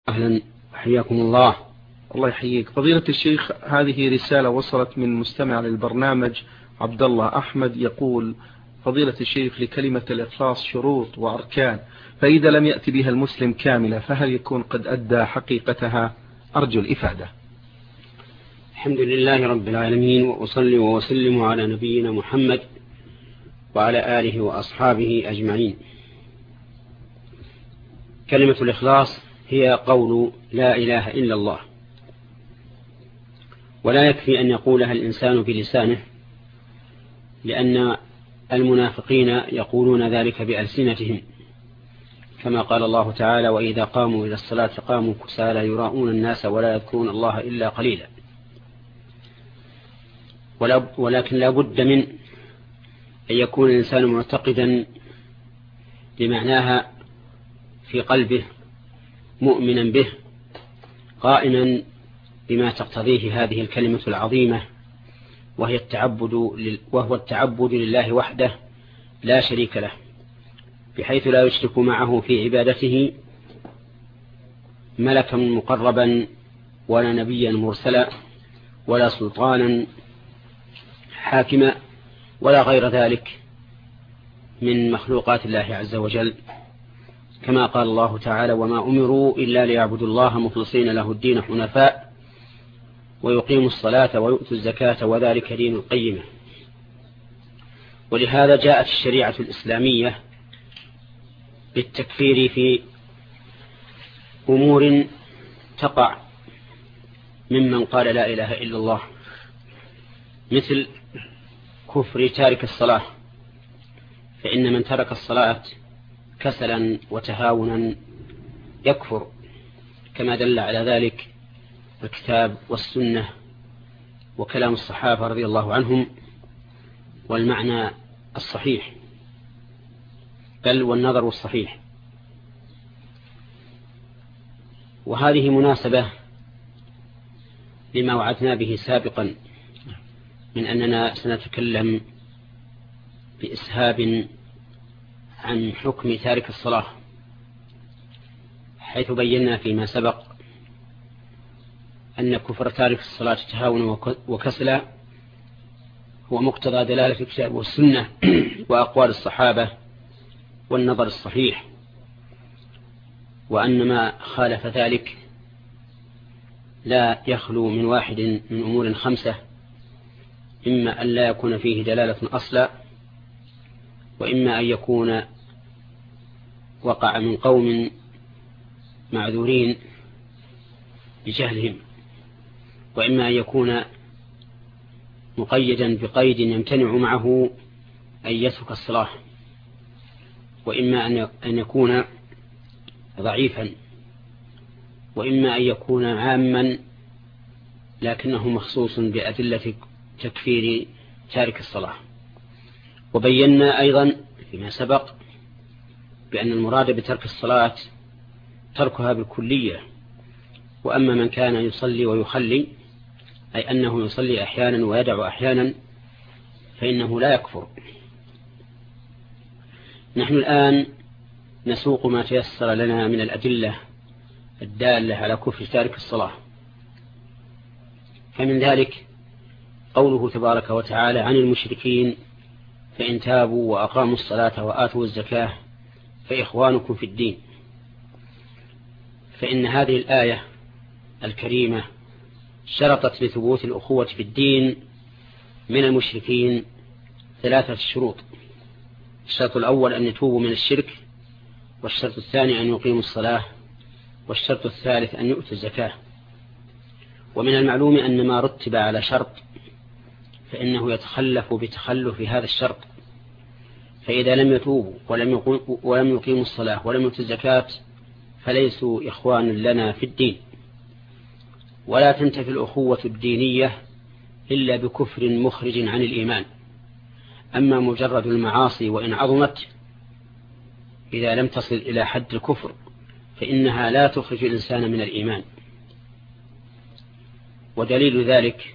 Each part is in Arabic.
أهلا، حياكم الله. الله يحييك فضيلة الشيخ. هذه رسالة وصلت من مستمع للبرنامج عبد الله أحمد، يقول: فضيلة الشيخ، لكلمة الإخلاص شروط وأركان، فإذا لم يأتي بها المسلم كاملة فهل يكون قد أدى حقيقتها؟ أرجو الإفادة. الحمد لله رب العالمين، وأصلي وأسلم على نبينا محمد وعلى آله وأصحابه أجمعين. كلمة الإخلاص هي قول لا إله إلا الله، ولا يكفي أن يقولها الإنسان بلسانه، لأن المنافقين يقولون ذلك بألسنتهم، كما قال الله تعالى: وإذا قاموا إلى الصلاة قاموا كسالى يراءون الناس ولا يذكرون الله إلا قليلا. ولكن لا بد من أن يكون الإنسان معتقدا لمعناها في قلبه، مؤمنا به، قائما بما تقتضيه هذه الكلمة العظيمة، وهو التعبد لله وحده لا شريك له، بحيث لا يشرك معه في عبادته ملكا مقربا ولا نبيا مرسلا ولا سلطانا حاكما ولا غير ذلك من مخلوقات الله عز وجل، كما قال الله تعالى: وما أمروا إلا ليعبدوا الله مخلصين له الدين حنفاء ويقيموا الصلاة ويؤتوا الزكاة وذلك دين القيمة. ولهذا جاءت الشريعة الإسلامية بالتكفير في أمور تقع ممن قال لا إله إلا الله، مثل كفر تارك الصلاة، فإن من ترك الصلاة كسلا وتهاونا يكفر، كما دل على ذلك الكتاب والسنة وكلام الصحابة رضي الله عنهم، والمعنى الصحيح بل والنظر الصحيح. وهذه مناسبة لما وعدنا به سابقا من أننا سنتكلم بإسهاب عن حكم تارك الصلاة، حيث بينا فيما سبق أن كفر تارك الصلاة تهاونا وكسلا هو مقتضى دلالة الكتاب والسنة وأقوال الصحابة والنظر الصحيح، وأن ما خالف ذلك لا يخلو من واحد من أمور خمسة: إما أن لا يكون فيه دلالة أصلا، وإما أن يكون وقع من قوم معذورين بجهلهم، وإما أن يكون مقيدا بقيد يمتنع معه أن يترك الصلاة، وإما أن يكون ضعيفا، وإما أن يكون عاما لكنه مخصوص بأدلة تكفير تارك الصلاة. وبينا أيضا فيما سبق بأن المراد بترك الصلاة تركها بالكلية، وأما من كان يصلي ويخلي، أي أنه يصلي أحيانا ويدع أحيانا، فإنه لا يكفر. نحن الآن نسوق ما تيسر لنا من الأدلة الدالة على كفر تارك الصلاة. فمن ذلك قوله تبارك وتعالى عن المشركين: فإن تابوا وأقاموا الصلاة وآتوا الزكاة فإخوانكم في الدين. فإن هذه الآية الكريمة شرطت لثبوت الأخوة في الدين من المشركين 3 شروط: الشرط الأول أن يتوبوا من الشرك، والشرط الثاني أن يقيموا الصلاة، والشرط الثالث أن يؤتوا الزكاة. ومن المعلوم أن ما رتب على شرط فإنه يتخلف بتخلف هذا الشرط، فإذا لم يتوبوا ولم يقيموا الصلاة ولم يؤتوا الزكاة فليسوا إخوان لنا في الدين. ولا تنتفي الأخوة الدينية إلا بكفر مخرج عن الإيمان. أما مجرد المعاصي وإن عظمت إذا لم تصل إلى حد الكفر فإنها لا تخرج الإنسان من الإيمان. ودليل ذلك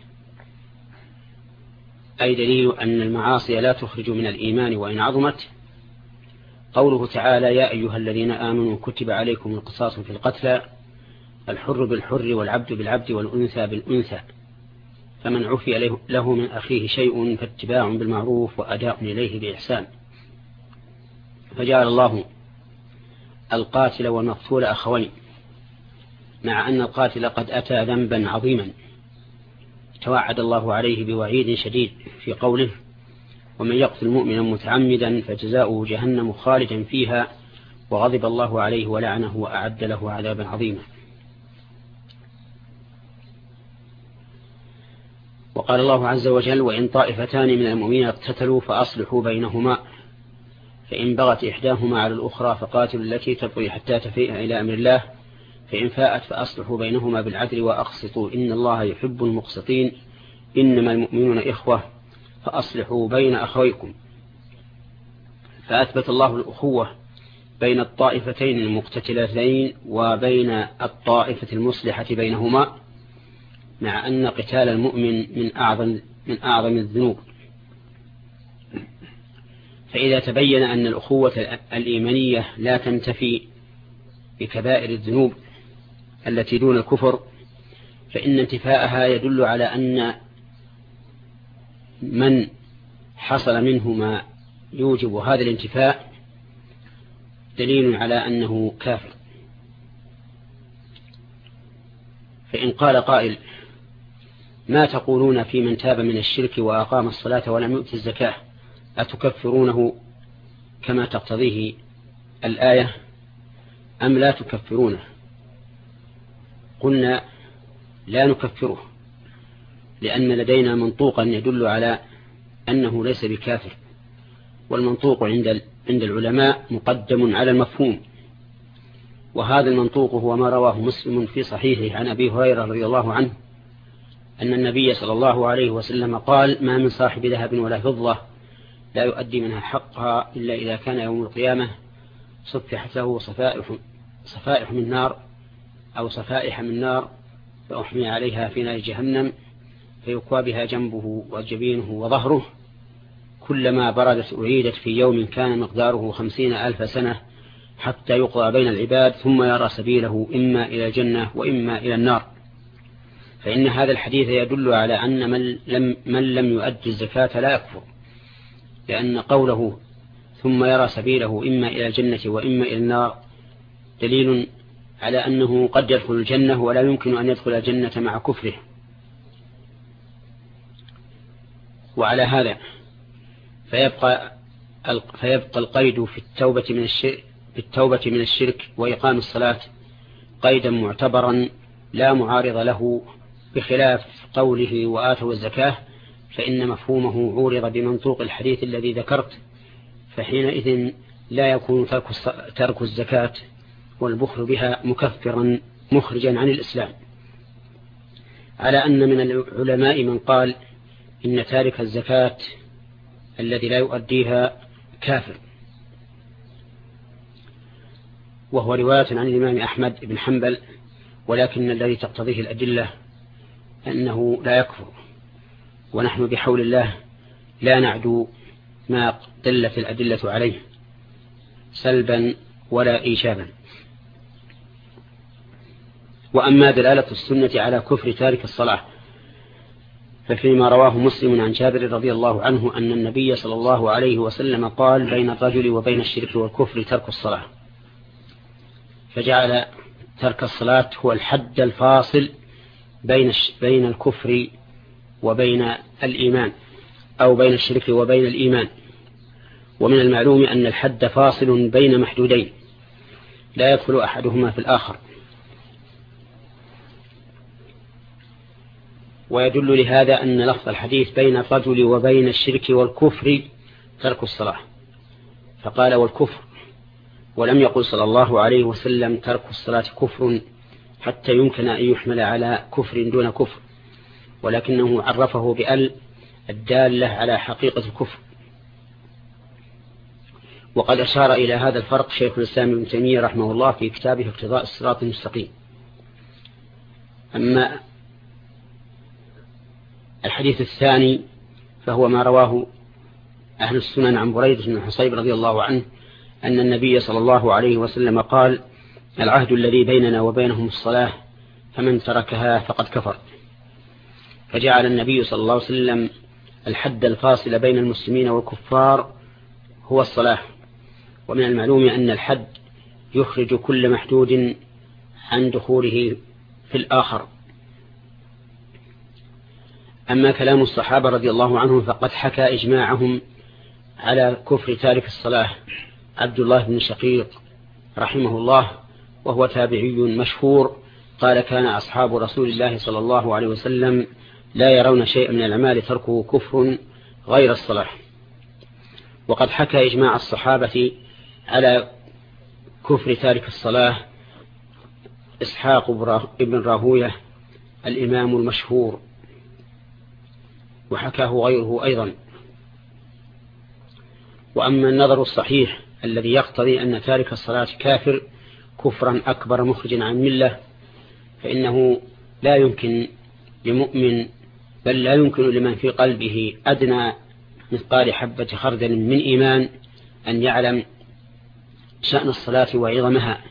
أي دليل أن المعاصي لا تخرج من الإيمان وإن عظمت قوله تعالى: يا أيها الذين آمنوا كتب عليكم القصاص في القتلى الحر بالحر والعبد بالعبد والأنثى بالأنثى، فمن عفي له من أخيه شيء فاتباع بالمعروف وأداء إليه بإحسان. فجعل الله القاتل والمقتول أخوين، مع أن القاتل قد أتى ذنبا عظيما توعد الله عليه بوعيد شديد في قوله: ومن يقتل مؤمنا متعمدا فجزاؤه جهنم خالدا فيها وغضب الله عليه ولعنه وأعد له عذابا عظيما. وقال الله عز وجل: وإن طائفتان من المؤمنين اقتتلوا فأصلحوا بينهما فإن بغت إحداهما على الأخرى فقاتلوا التي تبغي حتى تفيء إلى أمر الله فإن فاءت فأصلحوا بينهما بالعدل وأقسطوا إن الله يحب المقسطين إنما المؤمنون إخوة فأصلحوا بين أخويكم. فأثبت الله الأخوة بين الطائفتين المقتتلتين وبين الطائفة المصلحة بينهما، مع أن قتال المؤمن من أعظم الذنوب. فإذا تبين أن الأخوة الإيمانية لا تنتفي بكبائر الذنوب التي دون الكفر، فإن انتفاءها يدل على أن من حصل منه ما يوجب هذا الانتفاء دليل على أنه كافر. فإن قال قائل: ما تقولون في من تاب من الشرك وأقام الصلاة ولم يؤت الزكاة، أتكفرونه كما تقتضيه الآية أم لا تكفرونه؟ قلنا: لا نكفره، لأن لدينا منطوقا يدل على أنه ليس بكافر، والمنطوق عند العلماء مقدم على المفهوم. وهذا المنطوق هو ما رواه مسلم في صحيحه عن أبي هريرة رضي الله عنه أن النبي صلى الله عليه وسلم قال: ما من صاحب ذهب ولا فضة لا يؤدي منها حقها إلا إذا كان يوم القيامة صفحت له صفائح من نار أو صفائح من نار فأحمي عليها في نار جهنم فيكوى بها جنبه وجبينه وظهره، كلما بردت أعيدت في يوم كان مقداره 50,000 سنة حتى يقضى بين العباد ثم يرى سبيله إما إلى الجنة وإما إلى النار. فإن هذا الحديث يدل على أن من لم يؤدي الزكاة لا يكفر، لأن قوله ثم يرى سبيله إما إلى الجنة وإما إلى النار دليل على أنه قد يدخل الجنة ولا يمكن أن يدخل الجنة مع كفره. وعلى هذا فيبقى القيد في التوبة من الشرك وإقام الصلاة قيدا معتبرا لا معارض له، بخلاف قوله وآتوا الزكاة، فإن مفهومه عورض بمنطوق الحديث الذي ذكرت، فحينئذ لا يكون ترك الزكاة والبخل بها مكفرا مخرجا عن الإسلام. على أن من العلماء من قال إن تارك الزكاة الذي لا يؤديها كافر، وهو رواية عن الإمام أحمد بن حنبل، ولكن الذي تقتضيه الأدلة أنه لا يكفر، ونحن بحول الله لا نعدو ما دلت الأدلة عليه سلبا ولا إيجابا. وأما دلالة السنة على كفر تارك الصلاة ففيما رواه مسلم عن جابر رضي الله عنه أن النبي صلى الله عليه وسلم قال: بين الرجل وبين الشرك والكفر ترك الصلاة، فجعل ترك الصلاة هو الحد الفاصل بين الكفر وبين الإيمان، أو بين الشرك وبين الإيمان. ومن المعلوم أن الحد فاصل بين محدودين لا يدخل أحدهما في الآخر. ويدل لهذا أن لفظ الحديث بين الرجل وبين الشرك والكفر ترك الصلاة، فقال والكفر، ولم يقل صلى الله عليه وسلم ترك الصلاة كفر حتى يمكن أن يحمل على كفر دون كفر، ولكنه عرفه بأل الدالة على حقيقة الكفر. وقد أشار إلى هذا الفرق شيخ الإسلام ابن تيمية رحمه الله في كتابه اقتضاء الصراط المستقيم. أما الحديث الثاني فهو ما رواه أهل السنن عن بريدة بن حصيب رضي الله عنه أن النبي صلى الله عليه وسلم قال: العهد الذي بيننا وبينهم الصلاة فمن تركها فقد كفر. فجعل النبي صلى الله عليه وسلم الحد الفاصل بين المسلمين والكفار هو الصلاة. ومن المعلوم أن الحد يخرج كل محدود عن دخوله في الآخر. أما كلام الصحابة رضي الله عنهم فقد حكى إجماعهم على كفر تارك الصلاة عبد الله بن شقيق رحمه الله، وهو تابعي مشهور، قال: كان أصحاب رسول الله صلى الله عليه وسلم لا يرون شيئا من الأعمال تركه كفر غير الصلاة. وقد حكى إجماع الصحابة على كفر تارك الصلاة إسحاق ابن راهوية الإمام المشهور، وحكاه غيره أيضا. وأما النظر الصحيح الذي يقتضي أن تارك الصلاة كافر كفرا أكبر مخرجا عن ملة، فإنه لا يمكن لمؤمن، بل لا يمكن لمن في قلبه أدنى مثقال حبة خردل من إيمان أن يعلم شأن الصلاة وعظمها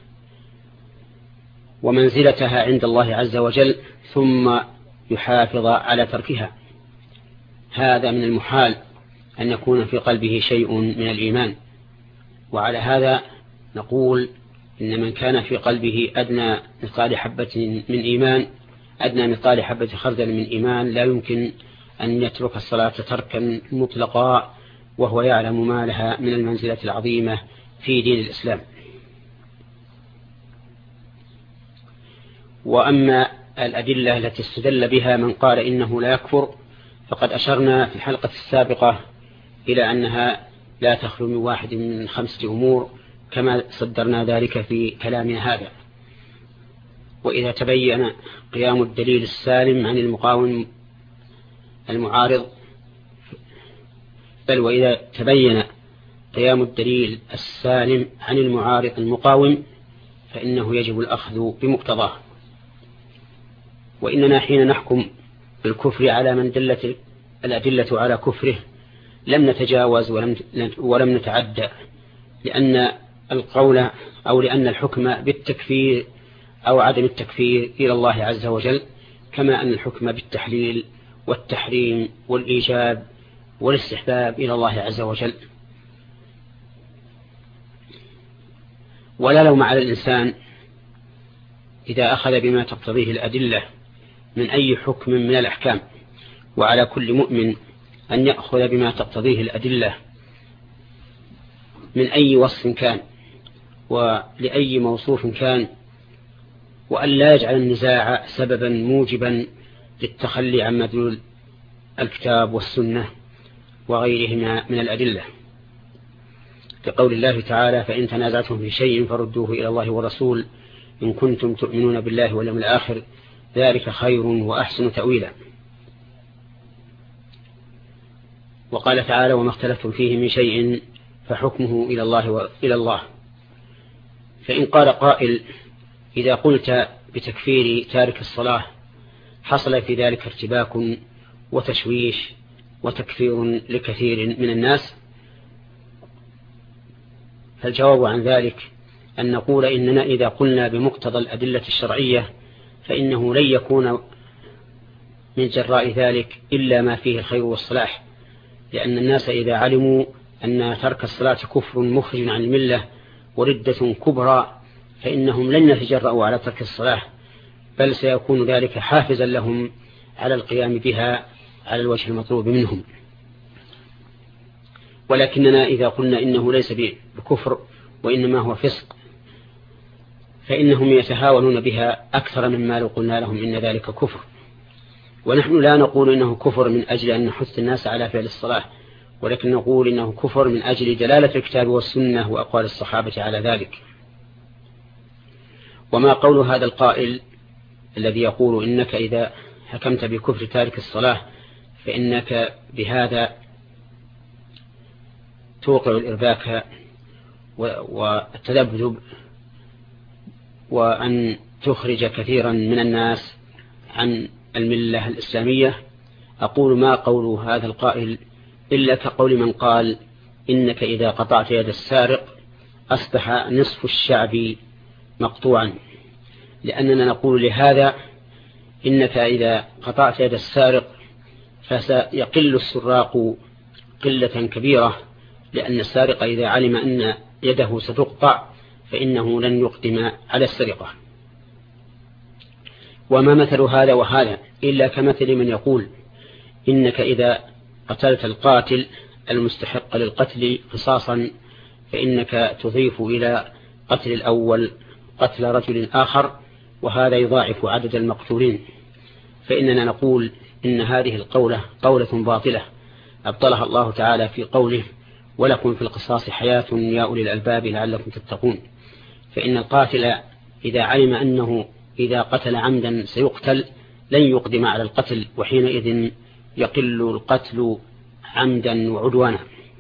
ومنزلتها عند الله عز وجل ثم يحافظ على تركها. هذا من المحال أن يكون في قلبه شيء من الإيمان. وعلى هذا نقول إن من كان في قلبه أدنى مثقال حبة من إيمان، أدنى مثقال حبة خردل من إيمان، لا يمكن أن يترك الصلاة تركا مطلقا وهو يعلم ما لها من المنزلة العظيمة في دين الإسلام. وأما الأدلة التي استدل بها من قال إنه لا يكفر فقد أشرنا في الحلقة السابقة إلى أنها لا تخلو من واحد من 5 أمور كما صدرنا ذلك في كلامنا هذا. وإذا تبين قيام الدليل السالم عن المقاوم المعارض، بل وإذا تبين قيام الدليل السالم عن المعارض المقاوم فإنه يجب الأخذ بمقتضاه. وإننا حين نحكم بالكفر على من دلت الأدلة على كفره لم نتجاوز ولم نتعدى، لأن القول أو لأن الحكم بالتكفير أو عدم التكفير إلى الله عز وجل، كما أن الحكم بالتحليل والتحريم والإيجاب والاستحباب إلى الله عز وجل. ولا لوم على الإنسان إذا أخذ بما تقتضيه الأدلة من أي حكم من الأحكام، وعلى كل مؤمن أن يأخذ بما تقتضيه الأدلة من أي وصف كان ولأي موصوف كان، وأن لا يجعل النزاع سببا موجبا للتخلي عن مدلول الكتاب والسنة وغيرهما من الأدلة، كقول الله تعالى: فإن تنازعتم في شيء فردوه إلى الله والرسول إن كنتم تؤمنون بالله واليوم الآخر ذلك خير وأحسن تأويلا. وقال تعالى: وما اختلفتم فيه من شيء فحكمه إلى الله. فإن قال قائل: إذا قلت بتكفير تارك الصلاة حصل في ذلك ارتباك وتشويش وتكفير لكثير من الناس، فالجواب عن ذلك أن نقول إننا إذا قلنا بمقتضى الأدلة الشرعية فإنه لن يكون من جراء ذلك إلا ما فيه الخير والصلاح، لأن الناس إذا علموا أن ترك الصلاة كفر مخرج عن الملة وردة كبرى فإنهم لن يتجرؤوا على ترك الصلاة، بل سيكون ذلك حافزا لهم على القيام بها على الوجه المطلوب منهم. ولكننا إذا قلنا إنه ليس بكفر وإنما هو فسق فإنهم يتهاونون بها أكثر مما لو قلنا لهم إن ذلك كفر. ونحن لا نقول إنه كفر من أجل أن نحث الناس على فعل الصلاة، ولكن نقول إنه كفر من أجل دلالة الكتاب والسنة وأقوال الصحابة على ذلك. وما قول هذا القائل الذي يقول إنك إذا حكمت بكفر تارك الصلاة فإنك بهذا توقع الإرباك والتذبذب وأن تخرج كثيرا من الناس عن الملة الإسلامية، أقول ما قول هذا القائل إلا كقول من قال إنك إذا قطعت يد السارق أصبح نصف الشعب مقطوعا، لأننا نقول لهذا إنك إذا قطعت يد السارق فسيقل السراق قلة كبيرة، لأن السارق إذا علم أن يده ستقطع فإنه لن يقدم على السرقة. وما مثل هذا وهذا إلا كمثل من يقول إنك إذا قتلت القاتل المستحق للقتل قصاصا فإنك تضيف إلى قتل الأول قتل رجل آخر، وهذا يضاعف عدد المقتولين. فإننا نقول إن هذه القولة قولة باطلة أبطلها الله تعالى في قوله ولكم في القصاص حياة يا أولي الألباب لعلكم تتقون. فإن القاتل إذا علم أنه إذا قتل عمدا سيقتل لن يقدم على القتل، وحينئذ يقل القتل عمدا وعدوانا.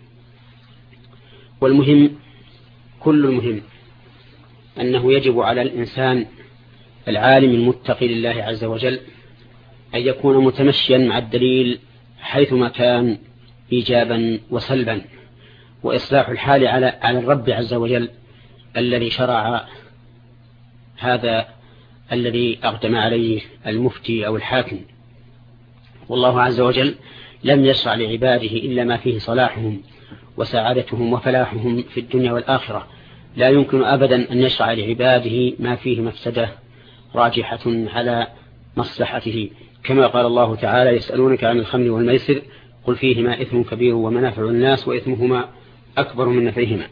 والمهم كل المهم أنه يجب على الإنسان العالم المتقي لله عز وجل أن يكون متمشيا مع الدليل حيثما كان إيجابا وسلبا، وإصلاح الحال على الرب عز وجل الذي شرع هذا الذي أقدم عليه المفتي أو الحاكم. والله عز وجل لم يشرع لعباده إلا ما فيه صلاحهم وسعادتهم وفلاحهم في الدنيا والآخرة. لا يمكن أبدا أن يشرع لعباده ما فيه مفسدة راجحة على مصلحته، كما قال الله تعالى يسألونك عن الخمر والميسر قل فيهما إثم كبير ومنافع الناس وإثمهما أكبر من نفعهما.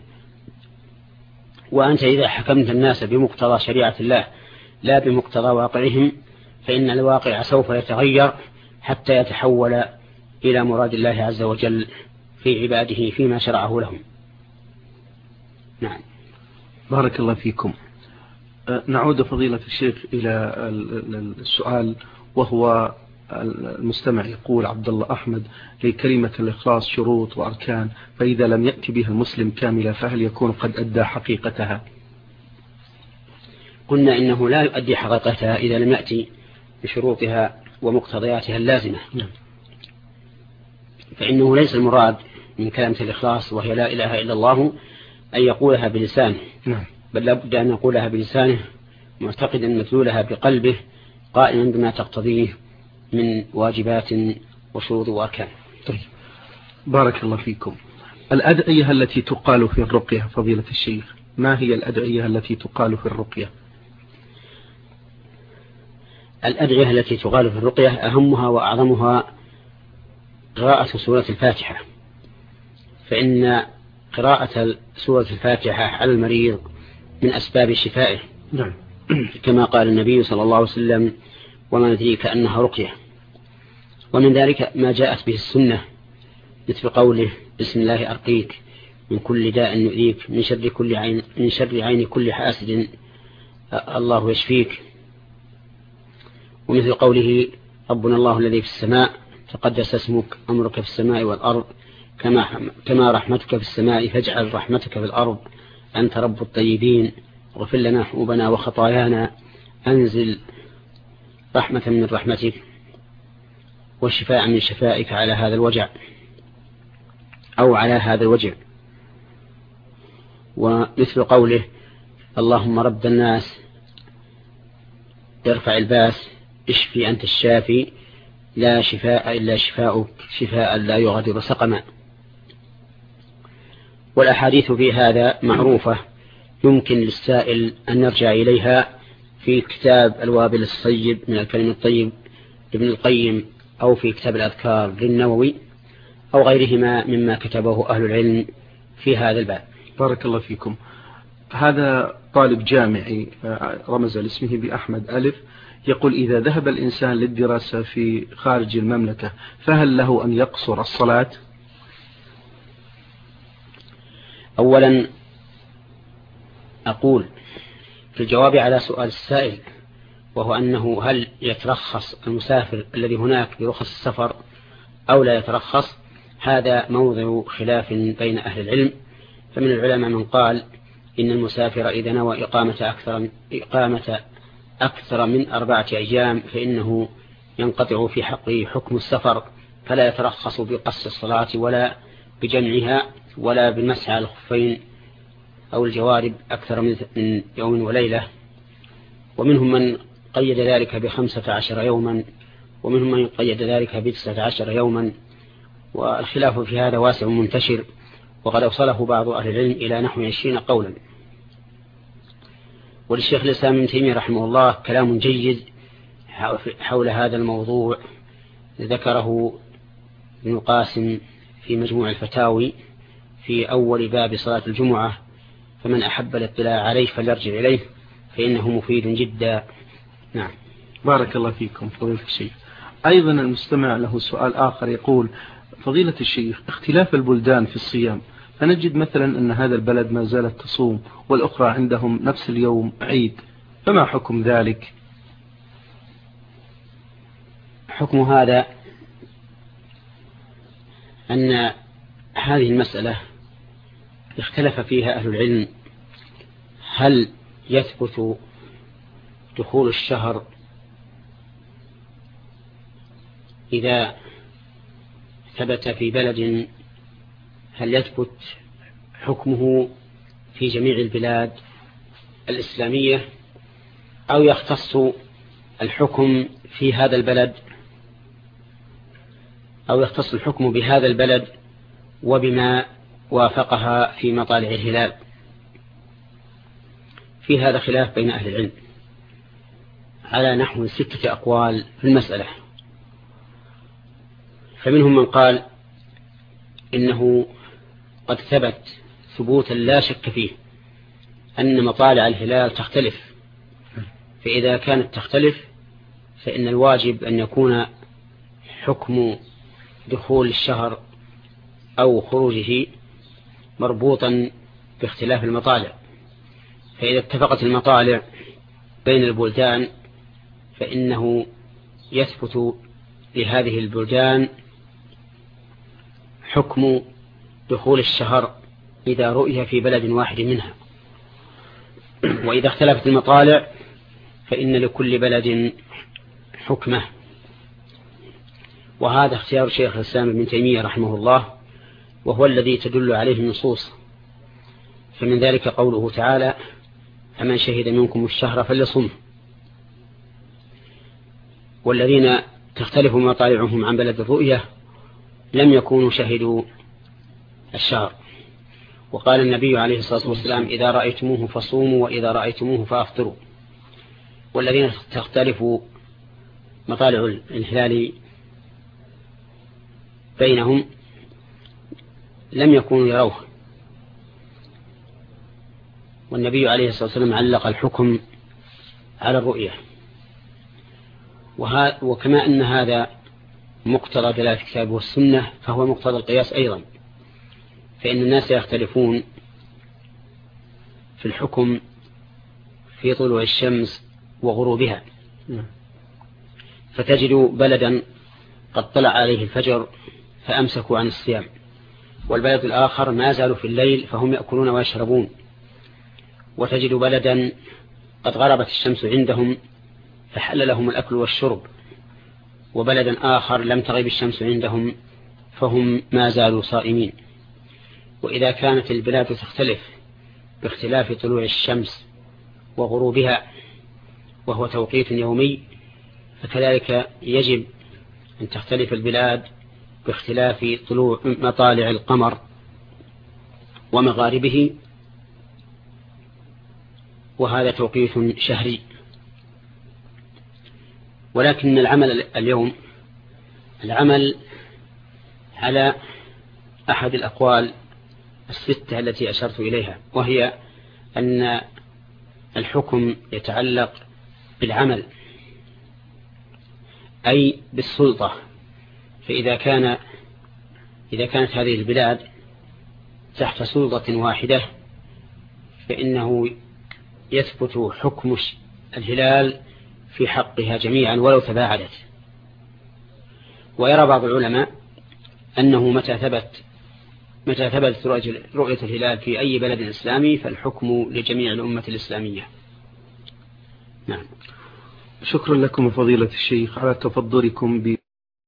وأنت إذا حكمت الناس بمقتضى شريعة الله لا بمقتضى واقعهم فإن الواقع سوف يتغير حتى يتحول إلى مراد الله عز وجل في عباده فيما شرعه لهم. نعم. بارك الله فيكم. نعود فضيلة الشيخ إلى السؤال، وهو المستمع يقول عبد الله أحمد لكلمة الإخلاص شروط وأركان، فإذا لم يأتي بها المسلم كاملة فهل يكون قد أدى حقيقتها؟ قلنا إنه لا يؤدي حقيقتها إذا لم يأتي بشروطها ومقتضياتها اللازمة. فإنه ليس المراد من كلمة الإخلاص وهي لا إله إلا الله أن يقولها بلسانه، بل لابد أن يقولها بلسانه معتقدا مدلولها بقلبه قائما بما تقتضيه من واجبات وشروط وأركان. طيب. بارك الله فيكم. الأدعية التي تقال في الرقية فضيلة الشيخ، ما هي الأدعية التي تقال في الرقية؟ الأدعية التي تقال في الرقية أهمها وأعظمها قراءة سورة الفاتحة، فإن قراءة سورة الفاتحة على المريض من أسباب شفائه. نعم. كما قال النبي صلى الله عليه وسلم وما ندريك أنها رقية. ومن ذلك ما جاءت به السنة مثل قوله بسم الله أرقيك من كل داء يؤذيك من شر عين كل حاسد الله يشفيك، ومثل قوله ربنا الله الذي في السماء تقدس اسمك أمرك في السماء والأرض كما رحمتك في السماء فاجعل رحمتك في الأرض أنت رب الطيبين اغفر لنا حوبنا وخطايانا أنزل رحمة من رحمتك وشفاء من شفائك على هذا الوجع أو على هذا الوجع. ومثل قوله اللهم رب الناس ارفع الباس اشفي أنت الشافي لا شفاء إلا شفاؤك شفاء لا يغادر سقما. والأحاديث في هذا معروفة يمكن للسائل أن يرجع إليها في كتاب الوابل الصيب من الكلم الطيب لابن القيم أو في كتاب الأذكار للنووي أو غيرهما مما كتبه أهل العلم في هذا الباب. بارك الله فيكم. هذا طالب جامعي رمز لاسمه بأحمد ألف يقول إذا ذهب الإنسان للدراسة في خارج المملكة فهل له أن يقصر الصلاة؟ أولا أقول في الجواب على سؤال السائل وهو أنه هل يترخص المسافر الذي هناك برخص السفر أو لا يترخص، هذا موضع خلاف بين أهل العلم. فمن العلماء من قال إن المسافر إذا نوى إقامة أكثر من 4 أيام فإنه ينقطع في حقه حكم السفر فلا يترخص بقص الصلاة ولا بجمعها ولا بالمسح على الخفين أو الجوارب أكثر من يوم وليلة. ومنهم من قيد ذلك ب15 يوما، ومنهم من قيد ذلك ب19 يوما، والخلاف في هذا واسع منتشر، وقد أوصله بعض أهل العلم إلى نحو 20 قولا. وللشيخ الإسلام ابن تيمية رحمه الله كلام جيد حول هذا الموضوع ذكره ابن قاسم في مجموع الفتاوي في أول باب صلاة الجمعة، فمن أحب الاطلاع عليه فليرجع إليه فإنه مفيد جدا. نعم. بارك الله فيكم فضيلة الشيخ. أيضا المستمع له سؤال آخر يقول: فضيلة الشيخ، اختلاف البلدان في الصيام، فنجد مثلا أن هذا البلد ما زالت تصوم والأخرى عندهم نفس اليوم عيد، فما حكم ذلك؟ حكم هذا أن هذه المسألة اختلف فيها أهل العلم، هل يثبت دخول الشهر إذا ثبت في بلد، هل يثبت حكمه في جميع البلاد الإسلامية، أو يختص الحكم في هذا البلد، أو يختص الحكم بهذا البلد وبما وافقها في مطالع الهلال. في هذا خلاف بين أهل العلم على نحو 6 أقوال في المسألة. فمنهم من قال إنه قد ثبت ثبوتا لا شك فيه أن مطالع الهلال تختلف، فإذا كانت تختلف فإن الواجب أن يكون حكم دخول الشهر أو خروجه مربوطا باختلاف المطالع. فإذا اتفقت المطالع بين البلدان فإنه يثبت لهذه البلدان حكم دخول الشهر إذا رؤي في بلد واحد منها، وإذا اختلفت المطالع فإن لكل بلد حكمه. وهذا اختيار شيخ الإسلام ابن تيمية رحمه الله، وهو الذي تدل عليه النصوص. فمن ذلك قوله تعالى: فمن شهد منكم الشهر فليصمه. والذين تختلف مطالعهم عن بلد الرؤية لم يكونوا شهدوا الشهر. وقال النبي عليه الصلاة والسلام: إذا رأيتموه فصوموا وإذا رأيتموه فأفطروا. والذين تختلف مطالع الهلال بينهم لم يكونوا يروه، والنبي عليه الصلاة والسلام علق الحكم على الرؤية. وكما أن هذا مقتضى دلالة الكتاب والسنة فهو مقتضى القياس أيضا، فإن الناس يختلفون في الحكم في طلوع الشمس وغروبها، فتجد بلدا قد طلع عليه الفجر فأمسكوا عن الصيام، والبلد الآخر ما زالوا في الليل فهم يأكلون ويشربون. وتجد بلدا قد غربت الشمس عندهم فحل لهم الأكل والشرب، وبلدا آخر لم تغيب الشمس عندهم فهم ما زالوا صائمين. وإذا كانت البلاد تختلف باختلاف طلوع الشمس وغروبها وهو توقيت يومي، فكذلك يجب أن تختلف البلاد باختلاف طلوع مطالع القمر ومغاربه، وهذا توقيت شهري. ولكن العمل اليوم العمل على أحد الأقوال 6 التي أشرت إليها، وهي أن الحكم يتعلق بالعمل أي بالسلطة. فإذا كانت هذه البلاد تحت سلطة واحدة فإنه يثبت حكم الهلال في حقها جميعا ولو تباعدت. ويرى بعض العلماء أنه متى ثبت رؤية الهلال في أي بلد إسلامي فالحكم لجميع الأمة الإسلامية. نعم. شكرا لكم فضيلة الشيخ على تفضلكم